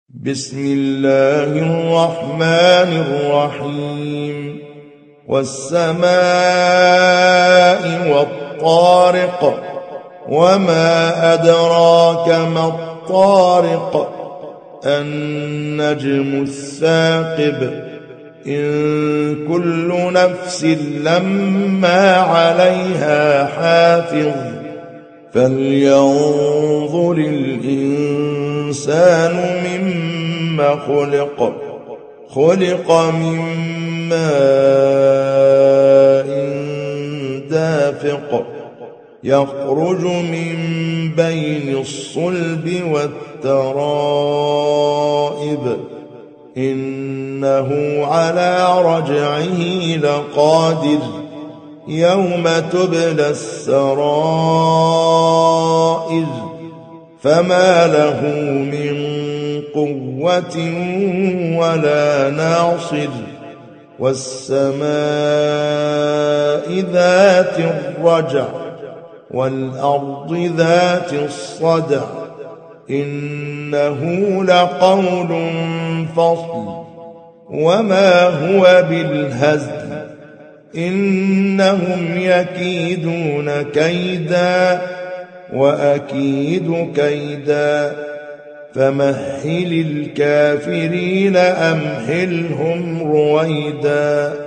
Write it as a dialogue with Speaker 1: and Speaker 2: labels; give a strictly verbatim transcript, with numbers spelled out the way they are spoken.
Speaker 1: بسم الله الرحمن الرحيم والسماء والطارق وما أدراك ما الطارق النجم الثاقب إن كل نفس لما عليها حافظ فلينظر الإنسان مما خلق خلق من ماء دافق يخرج من بين الصلب والترائب إنه على رجعه لقادر يوم تبلى السرائر فما له من قوة ولا ناصر والسماء ذات الرجع والأرض ذات الصدع إنه لقول فصل وما هو بالهزل إنهم يكيدون كيدا وأكيد كيدا فمهل الكافرين أمهلهم رويدا.